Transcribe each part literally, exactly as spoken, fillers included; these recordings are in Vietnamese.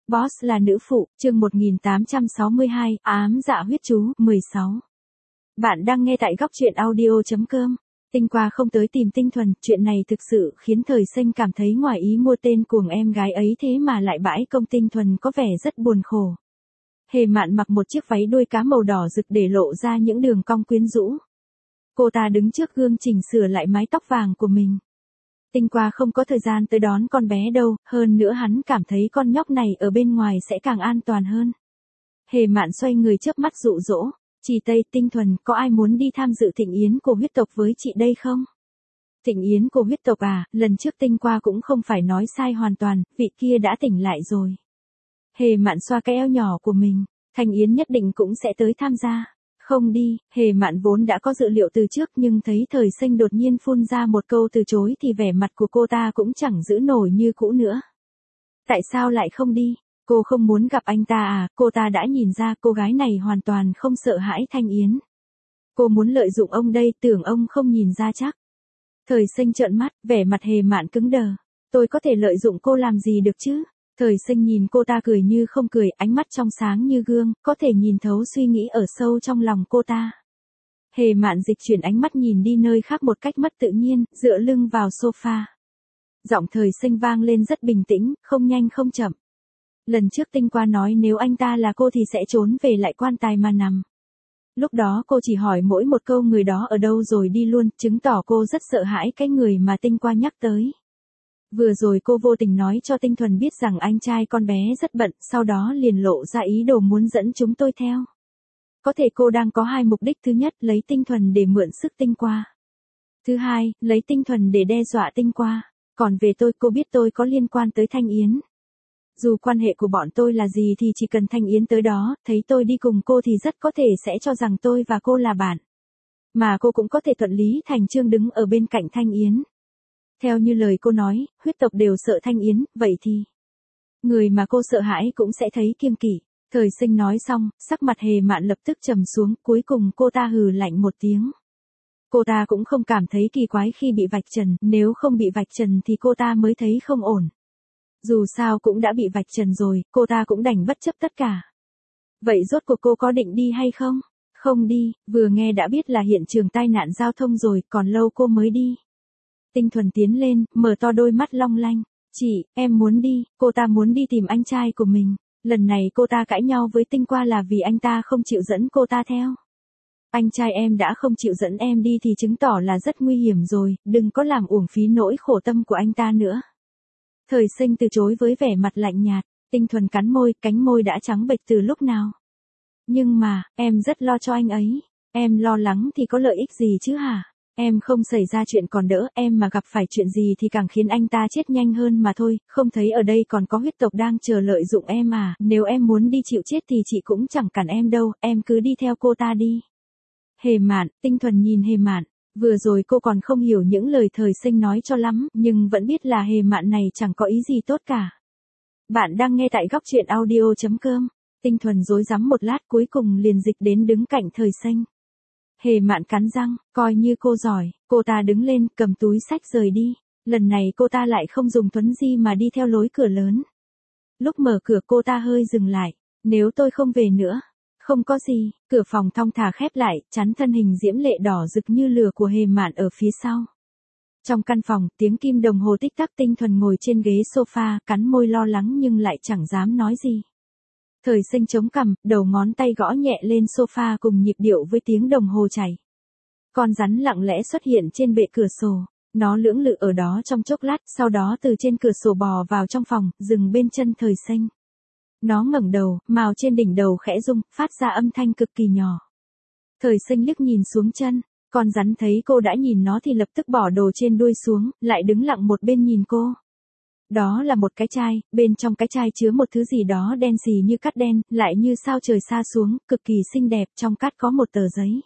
Boss là nữ phụ, chương một nghìn tám trăm sáu mươi hai, ám dạ huyết chú, mười sáu. Bạn đang nghe tại góc truyện audio chấm com. Tinh qua không tới tìm Tinh Thuần, chuyện này thực sự khiến Thời Sinh cảm thấy ngoài ý mua tên cuồng em gái ấy thế mà lại bãi công Tinh Thuần có vẻ rất buồn khổ. Hề Mạn mặc một chiếc váy đuôi cá màu đỏ rực để lộ ra những đường cong quyến rũ. Cô ta đứng trước gương chỉnh sửa lại mái tóc vàng của mình. Tinh qua không có thời gian tới đón con bé đâu, hơn nữa hắn cảm thấy con nhóc này ở bên ngoài sẽ càng an toàn hơn. Hề Mạn xoay người chớp mắt dụ dỗ, "Chị Tây, Tinh Thuần, có ai muốn đi tham dự thịnh yến của huyết tộc với chị đây không?" Thịnh yến của huyết tộc à, lần trước Tinh qua cũng không phải nói sai hoàn toàn, vị kia đã tỉnh lại rồi. Hề Mạn xoa cái eo nhỏ của mình, Thanh Yến nhất định cũng sẽ tới tham gia. Không đi, Hề Mạn vốn đã có dự liệu từ trước nhưng thấy Thời Sinh đột nhiên phun ra một câu từ chối thì vẻ mặt của cô ta cũng chẳng giữ nổi như cũ nữa. Tại sao lại không đi? Cô không muốn gặp anh ta à? Cô ta đã nhìn ra cô gái này hoàn toàn không sợ hãi Thanh Yến. Cô muốn lợi dụng ông đây, tưởng ông không nhìn ra chắc. Thời Sinh trợn mắt, vẻ mặt Hề Mạn cứng đờ. Tôi có thể lợi dụng cô làm gì được chứ? Thời Sinh nhìn cô ta cười như không cười, ánh mắt trong sáng như gương, có thể nhìn thấu suy nghĩ ở sâu trong lòng cô ta. Hề Mạn dịch chuyển ánh mắt nhìn đi nơi khác một cách mất tự nhiên, dựa lưng vào sofa. Giọng Thời Sinh vang lên rất bình tĩnh, không nhanh không chậm. Lần trước Tinh qua nói nếu anh ta là cô thì sẽ trốn về lại quan tài mà nằm. Lúc đó cô chỉ hỏi mỗi một câu người đó ở đâu rồi đi luôn, chứng tỏ cô rất sợ hãi cái người mà Tinh qua nhắc tới. Vừa rồi cô vô tình nói cho Tinh Thuần biết rằng anh trai con bé rất bận, sau đó liền lộ ra ý đồ muốn dẫn chúng tôi theo. Có thể cô đang có hai mục đích, thứ nhất lấy Tinh Thuần để mượn sức Tinh qua. Thứ hai, lấy Tinh Thuần để đe dọa Tinh qua. Còn về tôi, cô biết tôi có liên quan tới Thanh Yến. Dù quan hệ của bọn tôi là gì thì chỉ cần Thanh Yến tới đó, thấy tôi đi cùng cô thì rất có thể sẽ cho rằng tôi và cô là bạn. Mà cô cũng có thể thuận lý thành chương đứng ở bên cạnh Thanh Yến. Theo như lời cô nói, huyết tộc đều sợ Thanh Yến, vậy thì người mà cô sợ hãi cũng sẽ thấy kiêng kỵ. Thời Sinh nói xong, sắc mặt Hề Mạn lập tức trầm xuống, cuối cùng cô ta hừ lạnh một tiếng. Cô ta cũng không cảm thấy kỳ quái khi bị vạch trần, nếu không bị vạch trần thì cô ta mới thấy không ổn. Dù sao cũng đã bị vạch trần rồi, cô ta cũng đành bất chấp tất cả. Vậy rốt cuộc cô có định đi hay không? Không đi, vừa nghe đã biết là hiện trường tai nạn giao thông rồi, còn lâu cô mới đi. Tinh Thuần tiến lên, mở to đôi mắt long lanh. "Chị, em muốn đi." Cô ta muốn đi tìm anh trai của mình. Lần này cô ta cãi nhau với Tinh qua là vì anh ta không chịu dẫn cô ta theo. Anh trai em đã không chịu dẫn em đi thì chứng tỏ là rất nguy hiểm rồi, đừng có làm uổng phí nỗi khổ tâm của anh ta nữa. Thời Sinh từ chối với vẻ mặt lạnh nhạt. Tinh Thuần cắn môi, cánh môi đã trắng bệch từ lúc nào. "Nhưng mà, em rất lo cho anh ấy." "Em lo lắng thì có lợi ích gì chứ hả? Em không xảy ra chuyện còn đỡ, em mà gặp phải chuyện gì thì càng khiến anh ta chết nhanh hơn mà thôi, không thấy ở đây còn có huyết tộc đang chờ lợi dụng em à, nếu em muốn đi chịu chết thì chị cũng chẳng cản em đâu, em cứ đi theo cô ta đi." Hề Mạn, Tinh Thuần nhìn Hề Mạn, vừa rồi cô còn không hiểu những lời Thời Sinh nói cho lắm, nhưng vẫn biết là Hề Mạn này chẳng có ý gì tốt cả. Bạn đang nghe tại góc truyện audio chấm com. Tinh Thuần rối rắm một lát cuối cùng liền dịch đến đứng cạnh Thời Sinh. Hề Mạn cắn răng, coi như cô giỏi, cô ta đứng lên, cầm túi xách rời đi. Lần này cô ta lại không dùng thuấn di mà đi theo lối cửa lớn. Lúc mở cửa cô ta hơi dừng lại. "Nếu tôi không về nữa." "Không có gì." Cửa phòng thong thả khép lại, chắn thân hình diễm lệ đỏ rực như lửa của Hề Mạn ở phía sau. Trong căn phòng, tiếng kim đồng hồ tích tắc. Tinh Thuần ngồi trên ghế sofa, cắn môi lo lắng nhưng lại chẳng dám nói gì. Thời Sinh chống cằm, đầu ngón tay gõ nhẹ lên sofa cùng nhịp điệu với tiếng đồng hồ chảy. Con rắn lặng lẽ xuất hiện trên bệ cửa sổ. Nó lưỡng lự ở đó trong chốc lát, sau đó từ trên cửa sổ bò vào trong phòng, dừng bên chân Thời Sinh. Nó ngẩng đầu, mào trên đỉnh đầu khẽ rung, phát ra âm thanh cực kỳ nhỏ. Thời Sinh liếc nhìn xuống chân. Con rắn thấy cô đã nhìn nó thì lập tức bỏ đồ trên đuôi xuống, lại đứng lặng một bên nhìn cô. Đó là một cái chai, bên trong cái chai chứa một thứ gì đó đen xì như cát đen, lại như sao trời sa xuống, cực kỳ xinh đẹp, trong cát có một tờ giấy.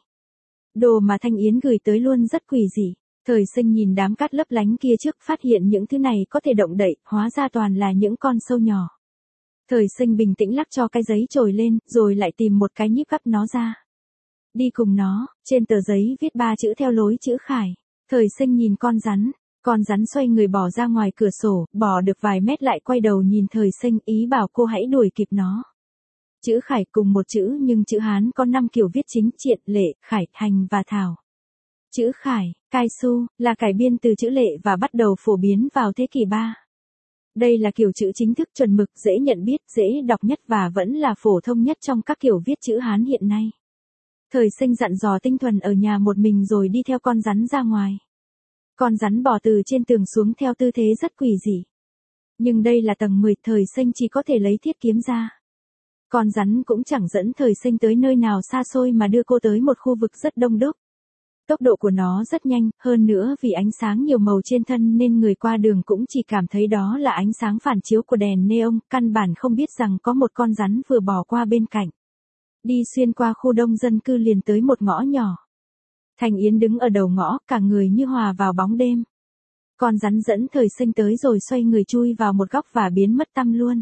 Đồ mà Thanh Yến gửi tới luôn rất quỷ dị. Thời Sinh nhìn đám cát lấp lánh kia trước, phát hiện những thứ này có thể động đậy, hóa ra toàn là những con sâu nhỏ. Thời Sinh bình tĩnh lắc cho cái giấy trồi lên, rồi lại tìm một cái nhíp gấp nó ra. "Đi cùng nó." Trên tờ giấy viết ba chữ theo lối chữ Khải. Thời Sinh nhìn con rắn. Con rắn xoay người bò ra ngoài cửa sổ, bò được vài mét lại quay đầu nhìn Thời Sinh, ý bảo cô hãy đuổi kịp nó. Chữ Khải cùng một chữ nhưng chữ Hán có năm kiểu viết chính: Triện, Lệ, Khải, Thành và Thảo. Chữ Khải, Cai Su, là cải biên từ chữ Lệ và bắt đầu phổ biến vào thế kỷ ba. Đây là kiểu chữ chính thức chuẩn mực, dễ nhận biết, dễ đọc nhất và vẫn là phổ thông nhất trong các kiểu viết chữ Hán hiện nay. Thời Sinh dặn dò Tinh Thuần ở nhà một mình rồi đi theo con rắn ra ngoài. Con rắn bò từ trên tường xuống theo tư thế rất quỷ dị. Nhưng đây là tầng mười, Thời Sinh chỉ có thể lấy thiết kiếm ra. Con rắn cũng chẳng dẫn Thời Sinh tới nơi nào xa xôi mà đưa cô tới một khu vực rất đông đúc. Tốc độ của nó rất nhanh, hơn nữa vì ánh sáng nhiều màu trên thân nên người qua đường cũng chỉ cảm thấy đó là ánh sáng phản chiếu của đèn neon, căn bản không biết rằng có một con rắn vừa bò qua bên cạnh. Đi xuyên qua khu đông dân cư liền tới một ngõ nhỏ. Thành Yến đứng ở đầu ngõ, cả người như hòa vào bóng đêm. Con rắn dẫn Thời Sinh tới rồi xoay người chui vào một góc và biến mất tăm luôn.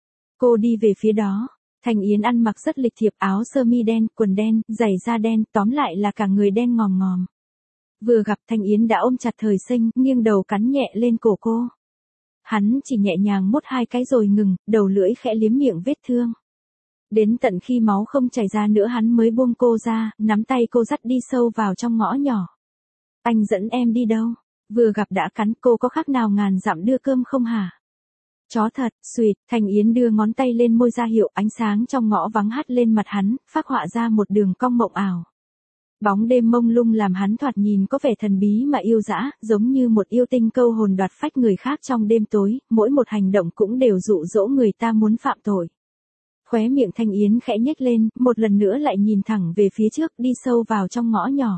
Cô đi về phía đó. Thành Yến ăn mặc rất lịch thiệp, áo sơ mi đen, quần đen, giày da đen, tóm lại là cả người đen ngòm ngòm. Vừa gặp Thành Yến đã ôm chặt Thời Sinh, nghiêng đầu cắn nhẹ lên cổ cô. Hắn chỉ nhẹ nhàng mút hai cái rồi ngừng, đầu lưỡi khẽ liếm miệng vết thương. Đến tận khi máu không chảy ra nữa hắn mới buông cô ra, nắm tay cô dắt đi sâu vào trong ngõ nhỏ. Anh dẫn em đi đâu? Vừa gặp đã cắn, cô có khác nào ngàn dặm đưa cơm không hả? Chó thật, xuyệt, Thành Yến đưa ngón tay lên môi ra hiệu, ánh sáng trong ngõ vắng hắt lên mặt hắn, phác họa ra một đường cong mộng ảo. Bóng đêm mông lung làm hắn thoạt nhìn có vẻ thần bí mà yêu dã, giống như một yêu tinh câu hồn đoạt phách người khác trong đêm tối, mỗi một hành động cũng đều dụ dỗ người ta muốn phạm tội. Khóe miệng Thành Yến khẽ nhếch lên, một lần nữa lại nhìn thẳng về phía trước, đi sâu vào trong ngõ nhỏ.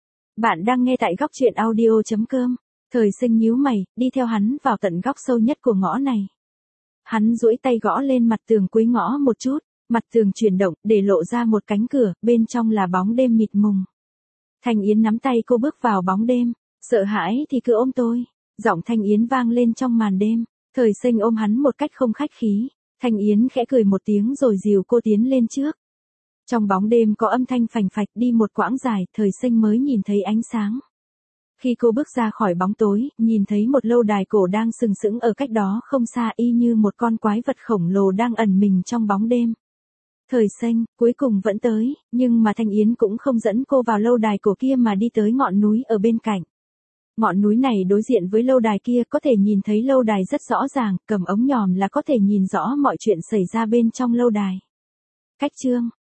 Bạn đang nghe tại góc truyện audio chấm com. Thời Sinh nhíu mày, đi theo hắn vào tận góc sâu nhất của ngõ này. Hắn duỗi tay gõ lên mặt tường cuối ngõ một chút, mặt tường chuyển động, để lộ ra một cánh cửa, bên trong là bóng đêm mịt mùng. Thành Yến nắm tay cô bước vào bóng đêm, sợ hãi thì cứ ôm tôi. Giọng Thành Yến vang lên trong màn đêm, Thời Sinh ôm hắn một cách không khách khí. Thành Yến khẽ cười một tiếng rồi dìu cô tiến lên trước. Trong bóng đêm có âm thanh phành phạch, đi một quãng dài, Thời Sinh mới nhìn thấy ánh sáng. Khi cô bước ra khỏi bóng tối, nhìn thấy một lâu đài cổ đang sừng sững ở cách đó không xa, y như một con quái vật khổng lồ đang ẩn mình trong bóng đêm. Thời Sinh, cuối cùng vẫn tới, nhưng mà Thành Yến cũng không dẫn cô vào lâu đài cổ kia mà đi tới ngọn núi ở bên cạnh. Ngọn núi này đối diện với lâu đài kia, có thể nhìn thấy lâu đài rất rõ ràng, cầm ống nhòm là có thể nhìn rõ mọi chuyện xảy ra bên trong lâu đài. Cách chương